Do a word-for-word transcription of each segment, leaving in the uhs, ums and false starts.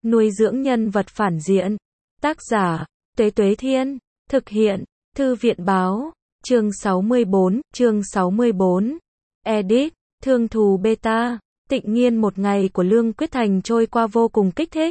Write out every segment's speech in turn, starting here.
Nuôi dưỡng nhân vật phản diện. Tác giả, Tuế Tuế Thiên. Thực hiện, Thư viện Báo. Chương sáu mươi bốn, chương sáu mươi bốn. Edit, Thương thù beta. Tịnh Nghiên. Một ngày của Lương Quyết Thành trôi qua vô cùng kích thích.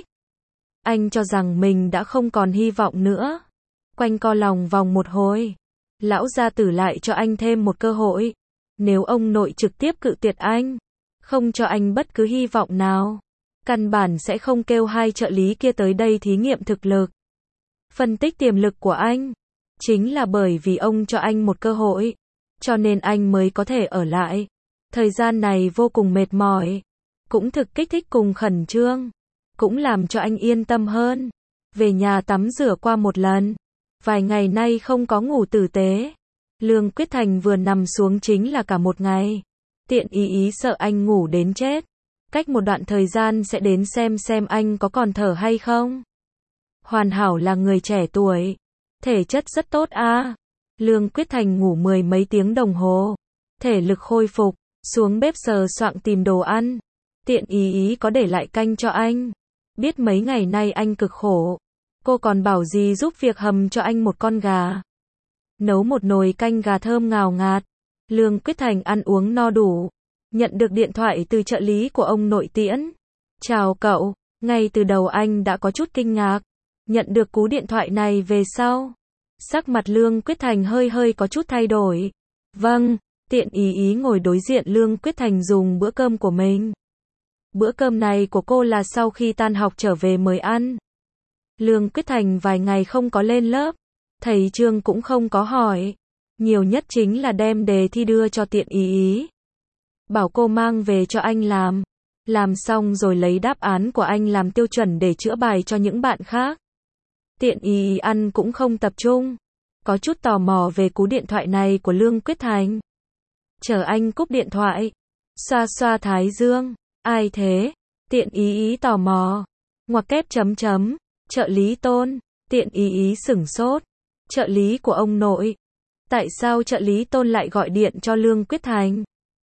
Anh cho rằng mình đã không còn hy vọng nữa. Quanh co lòng vòng một hồi. Lão gia tử lại cho anh thêm một cơ hội. Nếu ông nội trực tiếp cự tuyệt anh, không cho anh bất cứ hy vọng nào, căn bản sẽ không kêu hai trợ lý kia tới đây thí nghiệm thực lực, phân tích tiềm lực của anh. Chính là bởi vì ông cho anh một cơ hội, cho nên anh mới có thể ở lại. Thời gian này vô cùng mệt mỏi, cũng thực kích thích cùng khẩn trương, cũng làm cho anh yên tâm hơn. Về nhà tắm rửa qua một lần, vài ngày nay không có ngủ tử tế. Lương Quyết Thành vừa nằm xuống chính là cả một ngày. Tiện ý ý sợ anh ngủ đến chết. Cách một đoạn thời gian sẽ đến xem xem anh có còn thở hay không. Hoàn hảo là người trẻ tuổi, thể chất rất tốt a. Lương Quyết Thành ngủ mười mấy tiếng đồng hồ, thể lực khôi phục, xuống bếp sờ soạng tìm đồ ăn. Tiện ý ý có để lại canh cho anh. Biết mấy ngày nay anh cực khổ, cô còn bảo gì giúp việc hầm cho anh một con gà. Nấu một nồi canh gà thơm ngào ngạt. Lương Quyết Thành ăn uống no đủ. Nhận được điện thoại từ trợ lý của ông nội Tiễn. Chào cậu. Ngay từ đầu anh đã có chút kinh ngạc. Nhận được cú điện thoại này về sau, sắc mặt Lương Quyết Thành hơi hơi có chút thay đổi. Vâng. Tiện ý ý ngồi đối diện Lương Quyết Thành dùng bữa cơm của mình. Bữa cơm này của cô là sau khi tan học trở về mới ăn. Lương Quyết Thành vài ngày không có lên lớp, thầy Trương cũng không có hỏi. Nhiều nhất chính là đem đề thi đưa cho tiện ý ý, bảo cô mang về cho anh làm. Làm xong rồi lấy đáp án của anh làm tiêu chuẩn để chữa bài cho những bạn khác. Tiện ý ý ăn cũng không tập trung, có chút tò mò về cú điện thoại này của Lương Quyết Thành. Chờ anh cúp điện thoại, xoa xoa thái dương. Ai thế? Tiện ý ý tò mò. Ngoặc kép chấm chấm. Trợ lý Tôn. Tiện ý ý sửng sốt. Trợ lý của ông nội. Tại sao trợ lý Tôn lại gọi điện cho Lương Quyết Thành?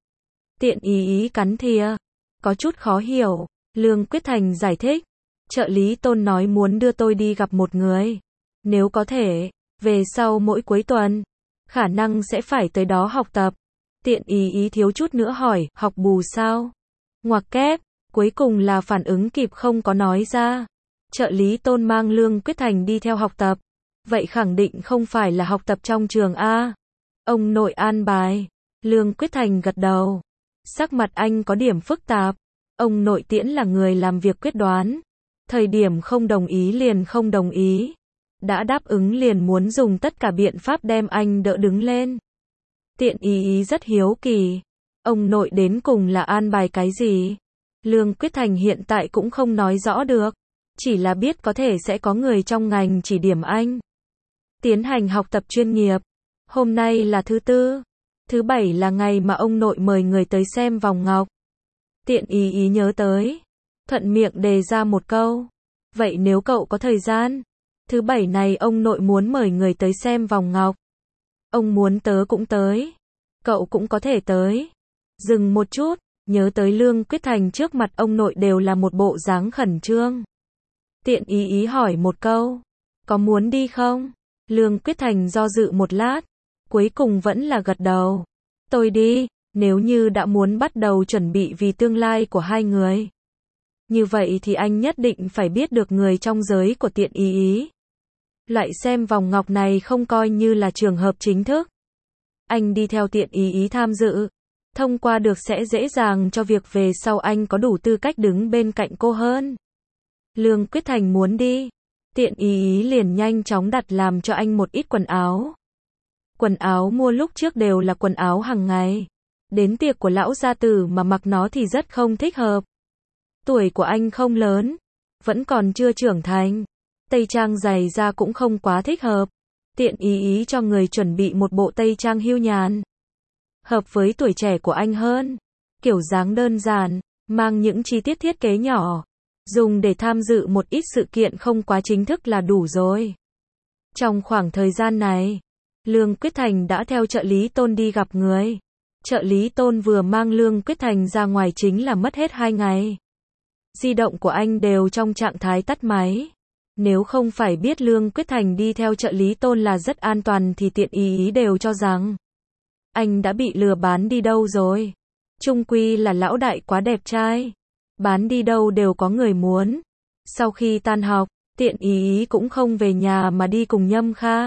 Tiện ý ý cắn thìa, có chút khó hiểu. Lương Quyết Thành giải thích. Trợ lý Tôn nói muốn đưa tôi đi gặp một người. Nếu có thể, về sau mỗi cuối tuần, khả năng sẽ phải tới đó học tập. Tiện ý ý thiếu chút nữa hỏi, học bù sao? Ngoặc kép, cuối cùng là phản ứng kịp không có nói ra. Trợ lý Tôn mang Lương Quyết Thành đi theo học tập. Vậy khẳng định không phải là học tập trong trường A. Ông nội an bài. Lương Quyết Thành gật đầu. Sắc mặt anh có điểm phức tạp. Ông nội Tiễn là người làm việc quyết đoán. Thời điểm không đồng ý liền không đồng ý. Đã đáp ứng liền muốn dùng tất cả biện pháp đem anh đỡ đứng lên. Tiện ý ý rất hiếu kỳ. Ông nội đến cùng là an bài cái gì? Lương Quyết Thành hiện tại cũng không nói rõ được. Chỉ là biết có thể sẽ có người trong ngành chỉ điểm anh tiến hành học tập chuyên nghiệp. Hôm nay là thứ tư. Thứ bảy là ngày mà ông nội mời người tới xem vòng ngọc. Tiện ý ý nhớ tới. Thuận miệng đề ra một câu. Vậy nếu cậu có thời gian, thứ bảy này ông nội muốn mời người tới xem vòng ngọc. Ông muốn tớ cũng tới. Cậu cũng có thể tới. Dừng một chút, nhớ tới Lương Quyết Thành trước mặt ông nội đều là một bộ dáng khẩn trương. Tiện ý ý hỏi một câu. Có muốn đi không? Lương Quyết Thành do dự một lát. Cuối cùng vẫn là gật đầu. Tôi đi, nếu như đã muốn bắt đầu chuẩn bị vì tương lai của hai người. Như vậy thì anh nhất định phải biết được người trong giới của tiện ý ý. Loại xem vòng ngọc này không coi như là trường hợp chính thức. Anh đi theo tiện ý ý tham dự. Thông qua được sẽ dễ dàng cho việc về sau anh có đủ tư cách đứng bên cạnh cô hơn. Lương Quyết Thành muốn đi. Tiện ý ý liền nhanh chóng đặt làm cho anh một ít quần áo. Quần áo mua lúc trước đều là quần áo hàng ngày. Đến tiệc của lão gia tử mà mặc nó thì rất không thích hợp. Tuổi của anh không lớn, vẫn còn chưa trưởng thành. Tây trang dày da cũng không quá thích hợp. Tiện ý ý cho người chuẩn bị một bộ tây trang hưu nhàn. Hợp với tuổi trẻ của anh hơn. Kiểu dáng đơn giản, mang những chi tiết thiết kế nhỏ. Dùng để tham dự một ít sự kiện không quá chính thức là đủ rồi. Trong khoảng thời gian này, Lương Quyết Thành đã theo trợ lý Tôn đi gặp người. Trợ lý Tôn vừa mang Lương Quyết Thành ra ngoài chính là mất hết hai ngày. di động của anh đều trong trạng thái tắt máy. Nếu không phải biết Lương Quyết Thành đi theo trợ lý Tôn là rất an toàn thì Tiện Ý Ý đều cho rằng anh đã bị lừa bán đi đâu rồi. Chung quy là lão đại quá đẹp trai, bán đi đâu đều có người muốn. Sau khi tan học, Tiện Ý Ý cũng không về nhà mà đi cùng Nhâm Kha,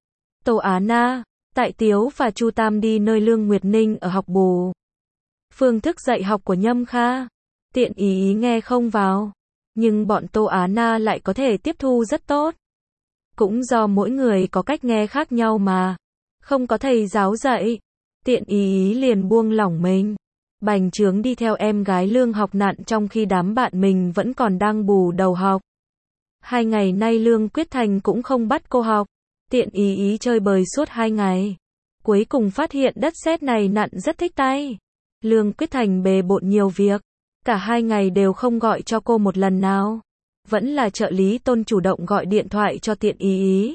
Tô Á Na, Tại Tiếu và Chu Tam đi nơi Lương Nguyệt Ninh ở học bù. Phương thức dạy học của Nhâm Kha, Tiện Ý Ý nghe không vào, nhưng bọn Tô Á Na lại có thể tiếp thu rất tốt. Cũng do mỗi người có cách nghe khác nhau mà. Không có thầy giáo dạy, Tiện Ý Ý liền buông lỏng mình, bành trướng đi theo em gái Lương học nặn trong khi đám bạn mình vẫn còn đang bù đầu học. Hai ngày nay Lương Quyết Thành cũng không bắt cô học. Tiện Ý Ý chơi bời suốt hai ngày. Cuối cùng phát hiện đất sét này nặn rất thích tay. Lương Quyết Thành bề bộn nhiều việc. Cả hai ngày đều không gọi cho cô một lần nào. Vẫn là trợ lý Tôn chủ động gọi điện thoại cho Tiện Ý Ý.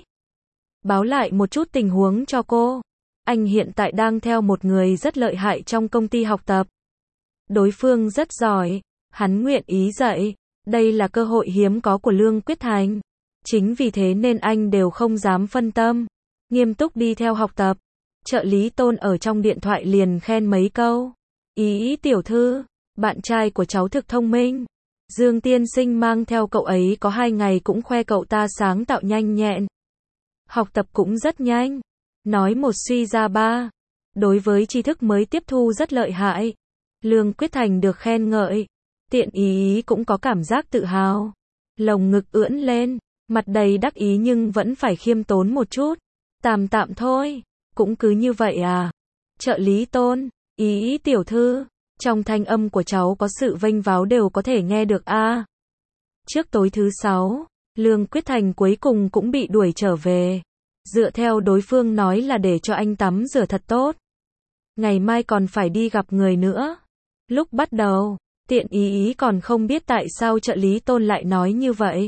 Báo lại một chút tình huống cho cô. Anh hiện tại đang theo một người rất lợi hại trong công ty học tập. Đối phương rất giỏi. Hắn nguyện ý dạy. Đây là cơ hội hiếm có của Lương Quyết Thành. Chính vì thế nên anh đều không dám phân tâm. Nghiêm túc đi theo học tập. Trợ lý Tôn ở trong điện thoại liền khen mấy câu. Ý Ý tiểu thư, bạn trai của cháu thực thông minh. Dương tiên sinh mang theo cậu ấy có hai ngày cũng khoe cậu ta sáng tạo nhanh nhẹn. Học tập cũng rất nhanh. Nói một suy ra ba. Đối với tri thức mới tiếp thu rất lợi hại. Lương Quyết Thành được khen ngợi. Tiện Ý Ý cũng có cảm giác tự hào. Lồng ngực ưỡn lên, mặt đầy đắc ý nhưng vẫn phải khiêm tốn một chút. Tạm tạm thôi, cũng cứ như vậy à. Trợ lý Tôn, Ý Ý tiểu thư, trong thanh âm của cháu có sự vênh váo đều có thể nghe được a. À. Trước tối thứ sáu, Lương Quyết Thành cuối cùng cũng bị đuổi trở về. Dựa theo đối phương nói là để cho anh tắm rửa thật tốt. Ngày mai còn phải đi gặp người nữa. Lúc bắt đầu, Tiện Ý Ý còn không biết tại sao trợ lý Tôn lại nói như vậy.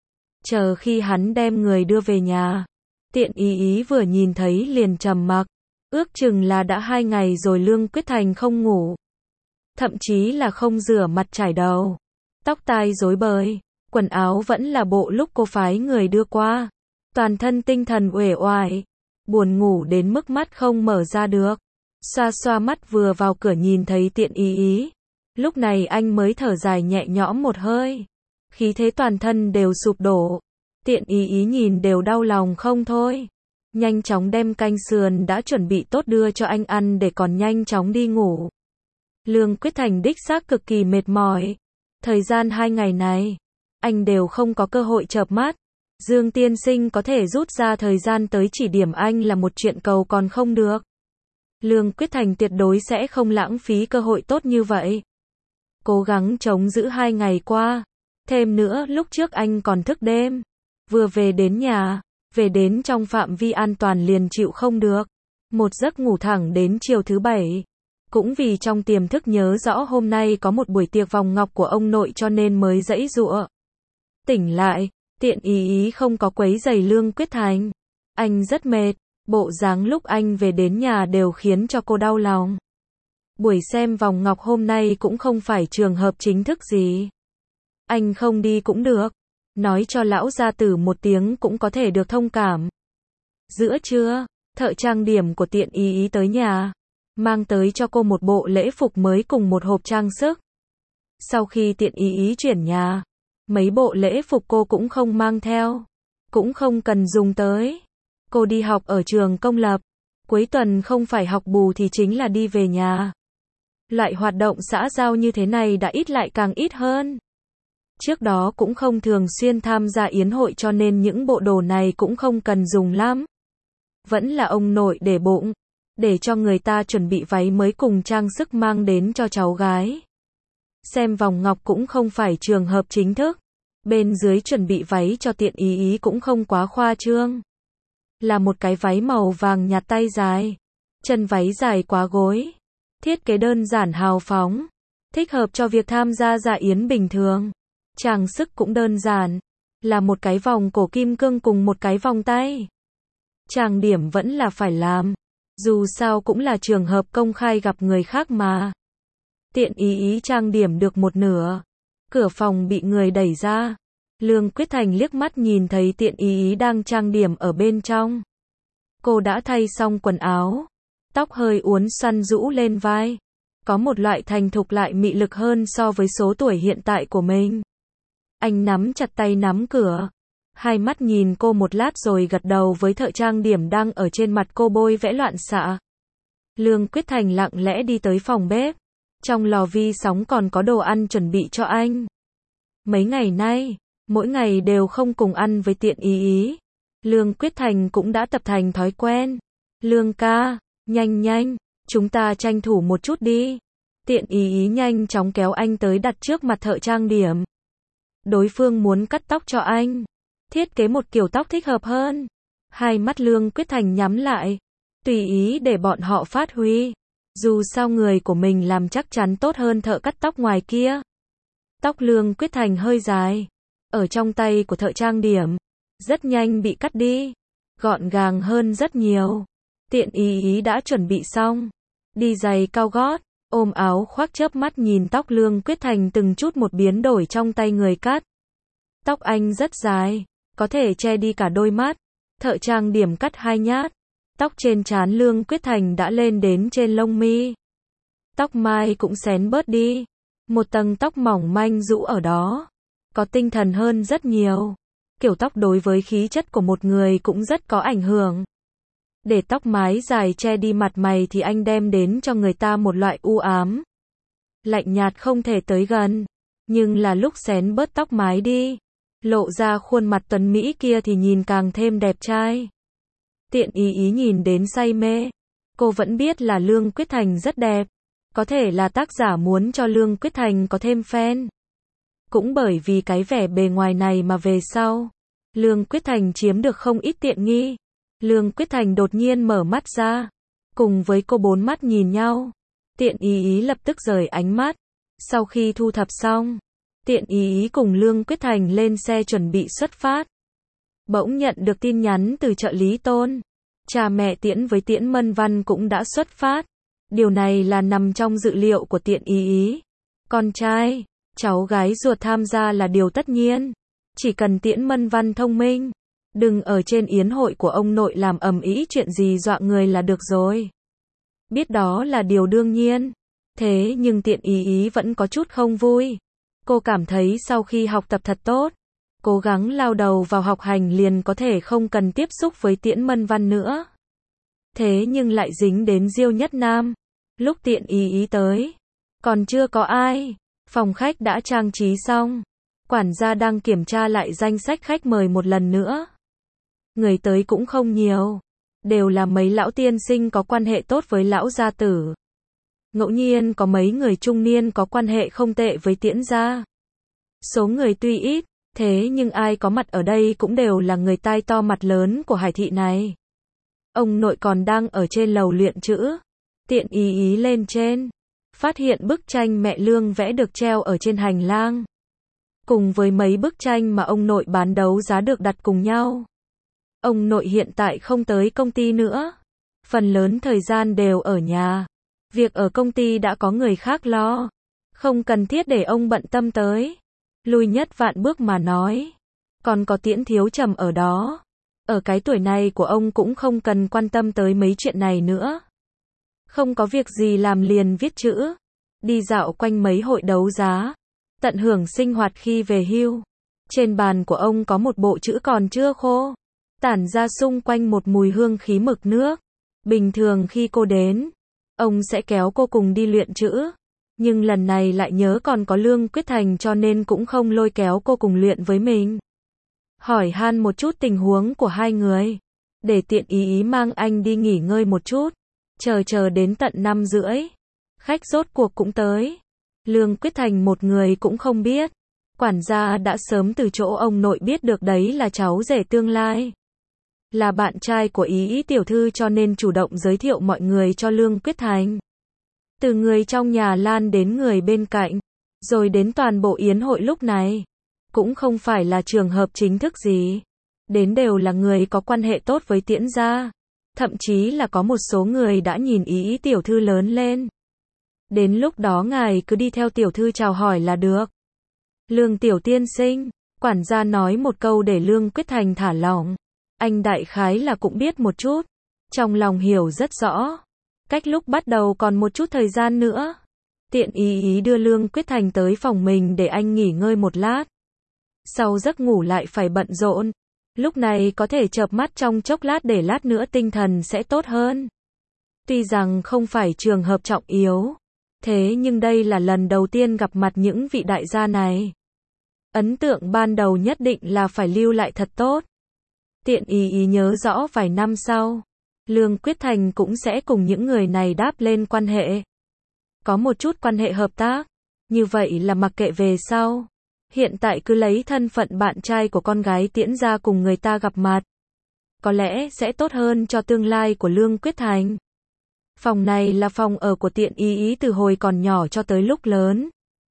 Chờ khi hắn đem người đưa về nhà, Tiện Ý Ý vừa nhìn thấy liền trầm mặc. Ước chừng là đã hai ngày rồi Lương Quyết Thành không ngủ. Thậm chí là không rửa mặt trải đầu. Tóc tai rối bời. Quần áo vẫn là bộ lúc cô phái người đưa qua. Toàn thân tinh thần uể oải. Buồn ngủ đến mức mắt không mở ra được. Xoa xoa mắt vừa vào cửa nhìn thấy Tiện Ý Ý. Lúc này anh mới thở dài nhẹ nhõm một hơi. Khí thế toàn thân đều sụp đổ. Tiện Ý Ý nhìn đều đau lòng không thôi. Nhanh chóng đem canh sườn đã chuẩn bị tốt đưa cho anh ăn để còn nhanh chóng đi ngủ. Lương Quyết Thành đích xác cực kỳ mệt mỏi. Thời gian hai ngày này, anh đều không có cơ hội chợp mắt. Dương tiên sinh có thể rút ra thời gian tới chỉ điểm anh là một chuyện cầu còn không được. Lương Quyết Thành tuyệt đối sẽ không lãng phí cơ hội tốt như vậy. Cố gắng chống giữ hai ngày qua. Thêm nữa lúc trước anh còn thức đêm. Vừa về đến nhà, về đến trong phạm vi an toàn liền chịu không được. Một giấc ngủ thẳng đến chiều thứ bảy. Cũng vì trong tiềm thức nhớ rõ hôm nay có một buổi tiệc vòng ngọc của ông nội cho nên mới giãy giụa. Tỉnh lại, Tiện Ý Ý không có quấy rầy Lương Quyết Thành. Anh rất mệt, bộ dáng lúc anh về đến nhà đều khiến cho cô đau lòng. Buổi xem vòng ngọc hôm nay cũng không phải trường hợp chính thức gì. Anh không đi cũng được. Nói cho lão gia tử một tiếng cũng có thể được thông cảm. Giữa trưa, thợ trang điểm của Tiện Ý Ý tới nhà. Mang tới cho cô một bộ lễ phục mới cùng một hộp trang sức. Sau khi Tiện Ý Ý chuyển nhà, mấy bộ lễ phục cô cũng không mang theo. Cũng không cần dùng tới. Cô đi học ở trường công lập. Cuối tuần không phải học bù thì chính là đi về nhà. Loại hoạt động xã giao như thế này đã ít lại càng ít hơn. Trước đó cũng không thường xuyên tham gia yến hội cho nên những bộ đồ này cũng không cần dùng lắm. Vẫn là ông nội để bụng. Để cho người ta chuẩn bị váy mới cùng trang sức mang đến cho cháu gái. Xem vòng ngọc cũng không phải trường hợp chính thức. Bên dưới chuẩn bị váy cho Tiện Ý Ý cũng không quá khoa trương. Là một cái váy màu vàng nhạt tay dài. Chân váy dài quá gối. Thiết kế đơn giản hào phóng. Thích hợp cho việc tham gia dạ yến bình thường. Trang sức cũng đơn giản. Là một cái vòng cổ kim cương cùng một cái vòng tay. Trang điểm vẫn là phải làm. Dù sao cũng là trường hợp công khai gặp người khác mà. Tiện Ý Ý trang điểm được một nửa. Cửa phòng bị người đẩy ra. Lương Quyết Thành liếc mắt nhìn thấy Tiện Ý Ý đang trang điểm ở bên trong. Cô đã thay xong quần áo, tóc hơi uốn xoăn rũ lên vai. Có một loại thành thục lại mị lực hơn so với số tuổi hiện tại của mình. Anh nắm chặt tay nắm cửa. Hai mắt nhìn cô một lát rồi gật đầu với thợ trang điểm đang ở trên mặt cô bôi vẽ loạn xạ. Lương Quyết Thành lặng lẽ đi tới phòng bếp. Trong lò vi sóng còn có đồ ăn chuẩn bị cho anh. Mấy ngày nay, mỗi ngày đều không cùng ăn với Tiện Ý Ý. Lương Quyết Thành cũng đã tập thành thói quen. Lương ca, nhanh nhanh, chúng ta tranh thủ một chút đi. Tiện Ý Ý nhanh chóng kéo anh tới đặt trước mặt thợ trang điểm. Đối phương muốn cắt tóc cho anh. Thiết kế một kiểu tóc thích hợp hơn. Hai mắt Lương Quyết Thành nhắm lại. Tùy ý để bọn họ phát huy. Dù sao người của mình làm chắc chắn tốt hơn thợ cắt tóc ngoài kia. Tóc Lương Quyết Thành hơi dài. Ở trong tay của thợ trang điểm. Rất nhanh bị cắt đi. Gọn gàng hơn rất nhiều. Tiện Ý Ý đã chuẩn bị xong. Đi giày cao gót. Ôm áo khoác chớp mắt nhìn tóc Lương Quyết Thành từng chút một biến đổi trong tay người cắt. Tóc anh rất dài. Có thể che đi cả đôi mắt. Thợ trang điểm cắt hai nhát. Tóc trên trán Lương Quyết Thành đã lên đến trên lông mi. Tóc mai cũng xén bớt đi. Một tầng tóc mỏng manh rũ ở đó. Có tinh thần hơn rất nhiều. Kiểu tóc đối với khí chất của một người cũng rất có ảnh hưởng. Để tóc mái dài che đi mặt mày thì anh đem đến cho người ta một loại u ám. Lạnh nhạt không thể tới gần. Nhưng là lúc xén bớt tóc mái đi. Lộ ra khuôn mặt tuấn Mỹ kia thì nhìn càng thêm đẹp trai. Tiện Ý Ý nhìn đến say mê. Cô vẫn biết là Lương Quyết Thành rất đẹp. Có thể là tác giả muốn cho Lương Quyết Thành có thêm fan. Cũng bởi vì cái vẻ bề ngoài này mà về sau, Lương Quyết Thành chiếm được không ít tiện nghi. Lương Quyết Thành đột nhiên mở mắt ra. Cùng với cô bốn mắt nhìn nhau. Tiện Ý Ý lập tức rời ánh mắt. Sau khi thu thập xong, Tiện Ý Ý cùng Lương Quyết Thành lên xe chuẩn bị xuất phát. Bỗng nhận được tin nhắn từ trợ lý Tôn. Cha mẹ Tiễn với Tiễn Mân Văn cũng đã xuất phát. Điều này là nằm trong dự liệu của Tiện Ý Ý. Con trai, cháu gái ruột tham gia là điều tất nhiên. Chỉ cần Tiễn Mân Văn thông minh. Đừng ở trên yến hội của ông nội làm ầm ĩ chuyện gì dọa người là được rồi. Biết đó là điều đương nhiên. Thế nhưng Tiện Ý Ý vẫn có chút không vui. Cô cảm thấy sau khi học tập thật tốt, cố gắng lao đầu vào học hành liền có thể không cần tiếp xúc với Tiễn Mân Văn nữa. Thế nhưng lại dính đến Diêu Nhất Nam. Lúc Tiện Ý Ý tới, còn chưa có ai. Phòng khách đã trang trí xong. Quản gia đang kiểm tra lại danh sách khách mời một lần nữa. Người tới cũng không nhiều. Đều là mấy lão tiên sinh có quan hệ tốt với lão gia tử. Ngẫu nhiên có mấy người trung niên có quan hệ không tệ với Tiễn gia. Số người tuy ít, thế nhưng ai có mặt ở đây cũng đều là người tai to mặt lớn của Hải thị này. Ông nội còn đang ở trên lầu luyện chữ. Tiện Ý Ý lên trên, phát hiện bức tranh mẹ Lương vẽ được treo ở trên hành lang. Cùng với mấy bức tranh mà ông nội bán đấu giá được đặt cùng nhau. Ông nội hiện tại không tới công ty nữa. Phần lớn thời gian đều ở nhà. Việc ở công ty đã có người khác lo. Không cần thiết để ông bận tâm tới. Lui nhất vạn bước mà nói. Còn có Tiễn Thiếu Trầm ở đó. Ở cái tuổi này của ông cũng không cần quan tâm tới mấy chuyện này nữa. Không có việc gì làm liền viết chữ. Đi dạo quanh mấy hội đấu giá. Tận hưởng sinh hoạt khi về hưu. Trên bàn của ông có một bộ chữ còn chưa khô. Tản ra xung quanh một mùi hương khí mực nước. Bình thường khi cô đến, ông sẽ kéo cô cùng đi luyện chữ. Nhưng lần này lại nhớ còn có Lương Quyết Thành cho nên cũng không lôi kéo cô cùng luyện với mình. Hỏi han một chút tình huống của hai người. Để Tiện Ý Ý mang anh đi nghỉ ngơi một chút. Chờ chờ đến tận năm rưỡi. Khách rốt cuộc cũng tới. Lương Quyết Thành một người cũng không biết. Quản gia đã sớm từ chỗ ông nội biết được đấy là cháu rể tương lai. Là bạn trai của Ý Ý tiểu thư cho nên chủ động giới thiệu mọi người cho Lương Quyết Thành. Từ người trong nhà lan đến người bên cạnh. Rồi đến toàn bộ yến hội lúc này. Cũng không phải là trường hợp chính thức gì. Đến đều là người có quan hệ tốt với Tiễn gia. Thậm chí là có một số người đã nhìn Ý Ý tiểu thư lớn lên. Đến lúc đó ngài cứ đi theo tiểu thư chào hỏi là được. Lương tiểu tiên sinh, quản gia nói một câu để Lương Quyết Thành thả lỏng. Anh đại khái là cũng biết một chút, trong lòng hiểu rất rõ. Cách lúc bắt đầu còn một chút thời gian nữa. Tiện ý ý đưa Lương Quyết Thành tới phòng mình để anh nghỉ ngơi một lát. Sau giấc ngủ lại phải bận rộn. Lúc này có thể chợp mắt trong chốc lát để lát nữa tinh thần sẽ tốt hơn. Tuy rằng không phải trường hợp trọng yếu, thế nhưng đây là lần đầu tiên gặp mặt những vị đại gia này. Ấn tượng ban đầu nhất định là phải lưu lại thật tốt. Tiện ý ý nhớ rõ vài năm sau, Lương Quyết Thành cũng sẽ cùng những người này đáp lên quan hệ. Có một chút quan hệ hợp tác, như vậy là mặc kệ về sau. Hiện tại cứ lấy thân phận bạn trai của con gái tiễn ra cùng người ta gặp mặt. Có lẽ sẽ tốt hơn cho tương lai của Lương Quyết Thành. Phòng này là phòng ở của Tiện ý ý từ hồi còn nhỏ cho tới lúc lớn.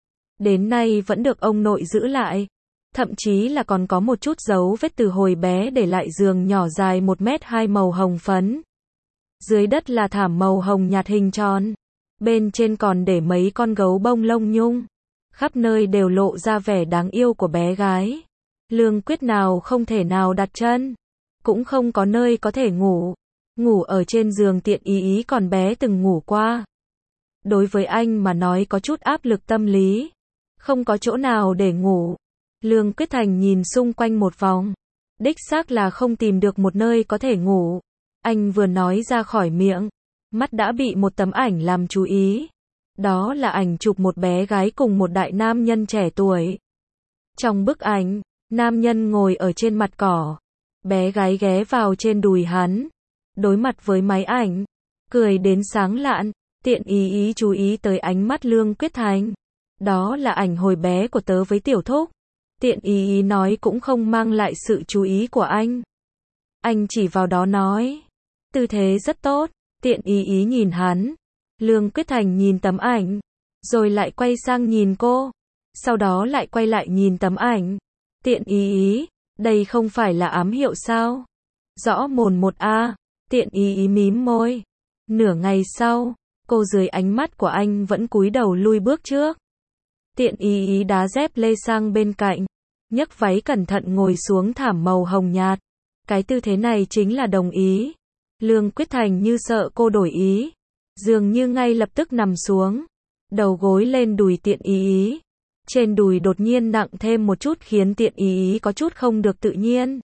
Đến nay vẫn được ông nội giữ lại. Thậm chí là còn có một chút dấu vết từ hồi bé để lại giường nhỏ dài một mét hai màu hồng phấn. Dưới đất là thảm màu hồng nhạt hình tròn. Bên trên còn để mấy con gấu bông lông nhung. Khắp nơi đều lộ ra vẻ đáng yêu của bé gái. Lương Quyết nào không thể nào đặt chân. Cũng không có nơi có thể ngủ. Ngủ ở trên giường Tiện ý ý còn bé từng ngủ qua. Đối với anh mà nói có chút áp lực tâm lý. Không có chỗ nào để ngủ. Lương Quyết Thành nhìn xung quanh một vòng. Đích xác là không tìm được một nơi có thể ngủ. Anh vừa nói ra khỏi miệng, mắt đã bị một tấm ảnh làm chú ý. Đó là ảnh chụp một bé gái cùng một đại nam nhân trẻ tuổi. Trong bức ảnh, nam nhân ngồi ở trên mặt cỏ. Bé gái ghé vào trên đùi hắn. Đối mặt với máy ảnh. Cười đến sáng lạn. Tiện ý ý chú ý tới ánh mắt Lương Quyết Thành. Đó là ảnh hồi bé của tớ với tiểu thúc. Tiện ý ý nói cũng không mang lại sự chú ý của anh. Anh chỉ vào đó nói. Tư thế rất tốt. Tiện ý ý nhìn hắn. Lương Quyết Thành nhìn tấm ảnh. Rồi lại quay sang nhìn cô. Sau đó lại quay lại nhìn tấm ảnh. Tiện ý ý. Đây không phải là ám hiệu sao? Rõ mồn một a. Tiện ý ý mím môi. Nửa ngày sau, cô dưới ánh mắt của anh vẫn cúi đầu lui bước trước. Tiện ý ý đá dép lê sang bên cạnh. Nhấc váy cẩn thận ngồi xuống thảm màu hồng nhạt. Cái tư thế này chính là đồng ý. Lương Quyết Thành như sợ cô đổi ý. Dường như ngay lập tức nằm xuống. Đầu gối lên đùi Tiện ý ý. Trên đùi đột nhiên nặng thêm một chút khiến Tiện ý ý có chút không được tự nhiên.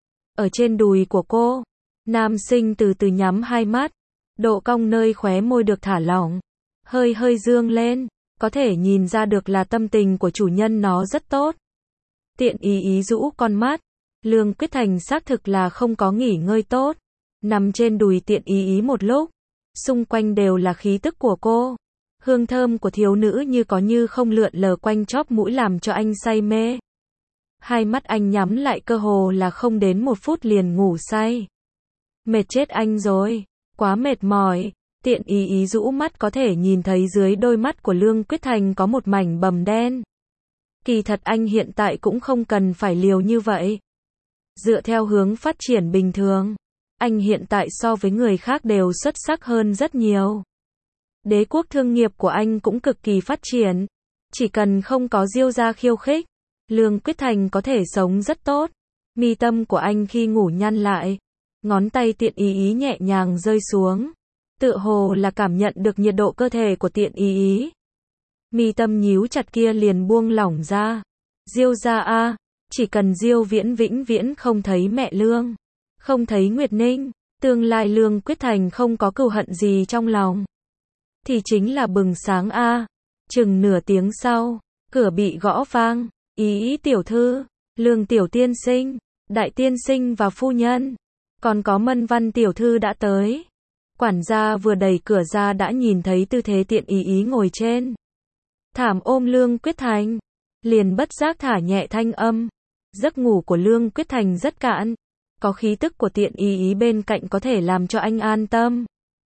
Ở trên đùi của cô, nam sinh từ từ nhắm hai mắt. Độ cong nơi khóe môi được thả lỏng. Hơi hơi dương lên. Có thể nhìn ra được là tâm tình của chủ nhân nó rất tốt. Tiện ý ý rũ con mắt. Lương Quyết Thành xác thực là không có nghỉ ngơi tốt. Nằm trên đùi Tiện ý ý một lúc. Xung quanh đều là khí tức của cô. Hương thơm của thiếu nữ như có như không lượn lờ quanh chóp mũi làm cho anh say mê. Hai mắt anh nhắm lại cơ hồ là không đến một phút liền ngủ say. Mệt chết anh rồi. Quá mệt mỏi. Tiện ý ý rũ mắt có thể nhìn thấy dưới đôi mắt của Lương Quyết Thành có một mảnh bầm đen. Kỳ thật anh hiện tại cũng không cần phải liều như vậy. Dựa theo hướng phát triển bình thường, anh hiện tại so với người khác đều xuất sắc hơn rất nhiều. Đế quốc thương nghiệp của anh cũng cực kỳ phát triển. Chỉ cần không có Diêu gia khiêu khích, Lương Quyết Thành có thể sống rất tốt. Mi tâm của anh khi ngủ nhăn lại. Ngón tay Tiện ý ý nhẹ nhàng rơi xuống. Tựa hồ là cảm nhận được nhiệt độ cơ thể của Tiện ý ý. Mi tâm nhíu chặt kia liền buông lỏng ra. Diêu gia a, chỉ cần Diêu Viễn vĩnh viễn không thấy mẹ Lương, không thấy Nguyệt Ninh, tương lai Lương Quyết Thành không có cừu hận gì trong lòng, thì chính là bừng sáng a. Chừng nửa tiếng sau, cửa bị gõ vang. Ý ý tiểu thư, Lương tiểu tiên sinh, đại tiên sinh và phu nhân, còn có Mân Văn tiểu thư đã tới. Quản gia vừa đẩy cửa ra đã nhìn thấy tư thế Tiện ý ý ngồi trên thảm ôm Lương Quyết Thành. Liền bất giác thả nhẹ thanh âm. Giấc ngủ của Lương Quyết Thành rất cạn. Có khí tức của Tiện ý ý bên cạnh có thể làm cho anh an tâm.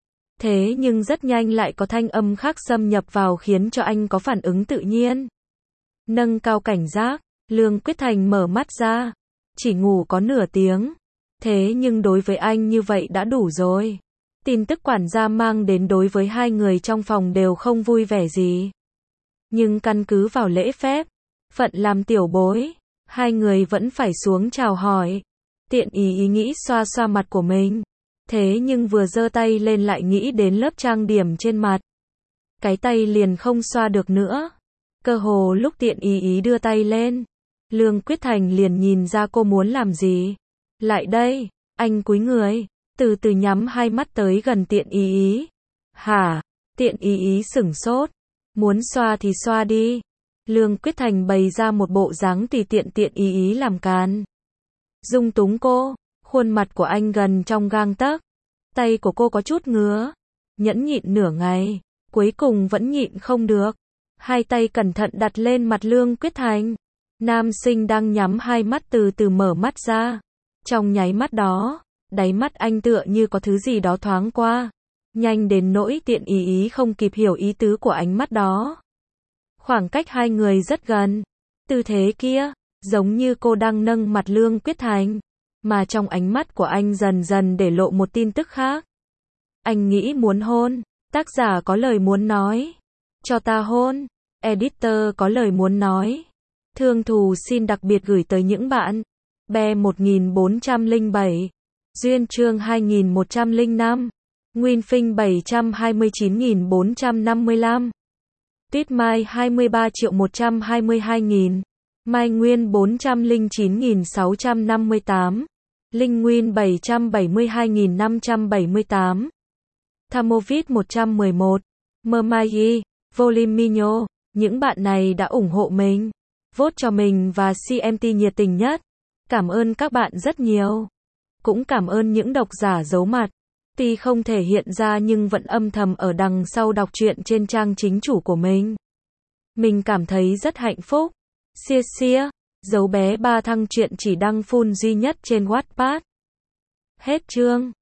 Thế nhưng rất nhanh lại có thanh âm khác xâm nhập vào khiến cho anh có phản ứng tự nhiên. Nâng cao cảnh giác, Lương Quyết Thành mở mắt ra. Chỉ ngủ có nửa tiếng. Thế nhưng đối với anh như vậy đã đủ rồi. Tin tức quản gia mang đến đối với hai người trong phòng đều không vui vẻ gì. Nhưng căn cứ vào lễ phép, phận làm tiểu bối, hai người vẫn phải xuống chào hỏi. Tiện ý ý nghĩ xoa xoa mặt của mình. Thế nhưng vừa giơ tay lên lại nghĩ đến lớp trang điểm trên mặt. Cái tay liền không xoa được nữa. Cơ hồ lúc tiện ý ý đưa tay lên, Lương Quyết Thành liền nhìn ra cô muốn làm gì. Lại đây, anh cúi người, từ từ nhắm hai mắt tới gần tiện ý ý. Hả? Tiện ý ý sửng sốt. Muốn xoa thì xoa đi. Lương Quyết Thành bày ra một bộ dáng tùy tiện tiện ý ý làm càn. Dung túng cô, khuôn mặt của anh gần trong gang tấc. Tay của cô có chút ngứa. Nhẫn nhịn nửa ngày, cuối cùng vẫn nhịn không được. Hai tay cẩn thận đặt lên mặt Lương Quyết Thành. Nam sinh đang nhắm hai mắt từ từ mở mắt ra. Trong nháy mắt đó, đáy mắt anh tựa như có thứ gì đó thoáng qua. Nhanh đến nỗi tiện ý ý không kịp hiểu ý tứ của ánh mắt đó. Khoảng cách hai người rất gần. Tư thế kia, giống như cô đang nâng mặt Lương Quyết Thành. Mà trong ánh mắt của anh dần dần để lộ một tin tức khác. Anh nghĩ muốn hôn. Tác giả có lời muốn nói. Cho ta hôn. Editor có lời muốn nói. Thương thù xin đặc biệt gửi tới những bạn. Be một nghìn bốn trăm lẻ bảy. Duyên chương hai nghìn một trăm lẻ năm. Nguyên Phinh bảy trăm hai mươi chín nghìn bốn trăm năm mươi lăm. Tuyết Mai hai mươi ba triệu một trăm hai mươi hai nghìn. Mai Nguyên bốn trăm lẻ chín nghìn sáu trăm năm mươi tám. Linh Nguyên bảy trăm bảy mươi hai nghìn năm trăm bảy mươi tám. Thamovit một trăm mười một. Mermai, Volimino, những bạn này đã ủng hộ mình, vote cho mình và xê em tê nhiệt tình nhất. Cảm ơn các bạn rất nhiều. Cũng cảm ơn những độc giả giấu mặt. Tuy không thể hiện ra nhưng vẫn âm thầm ở đằng sau đọc truyện trên trang chính chủ của mình. Mình cảm thấy rất hạnh phúc. Xia xia, dấu bé ba thăng truyện chỉ đăng full duy nhất trên Wattpad. Hết chương.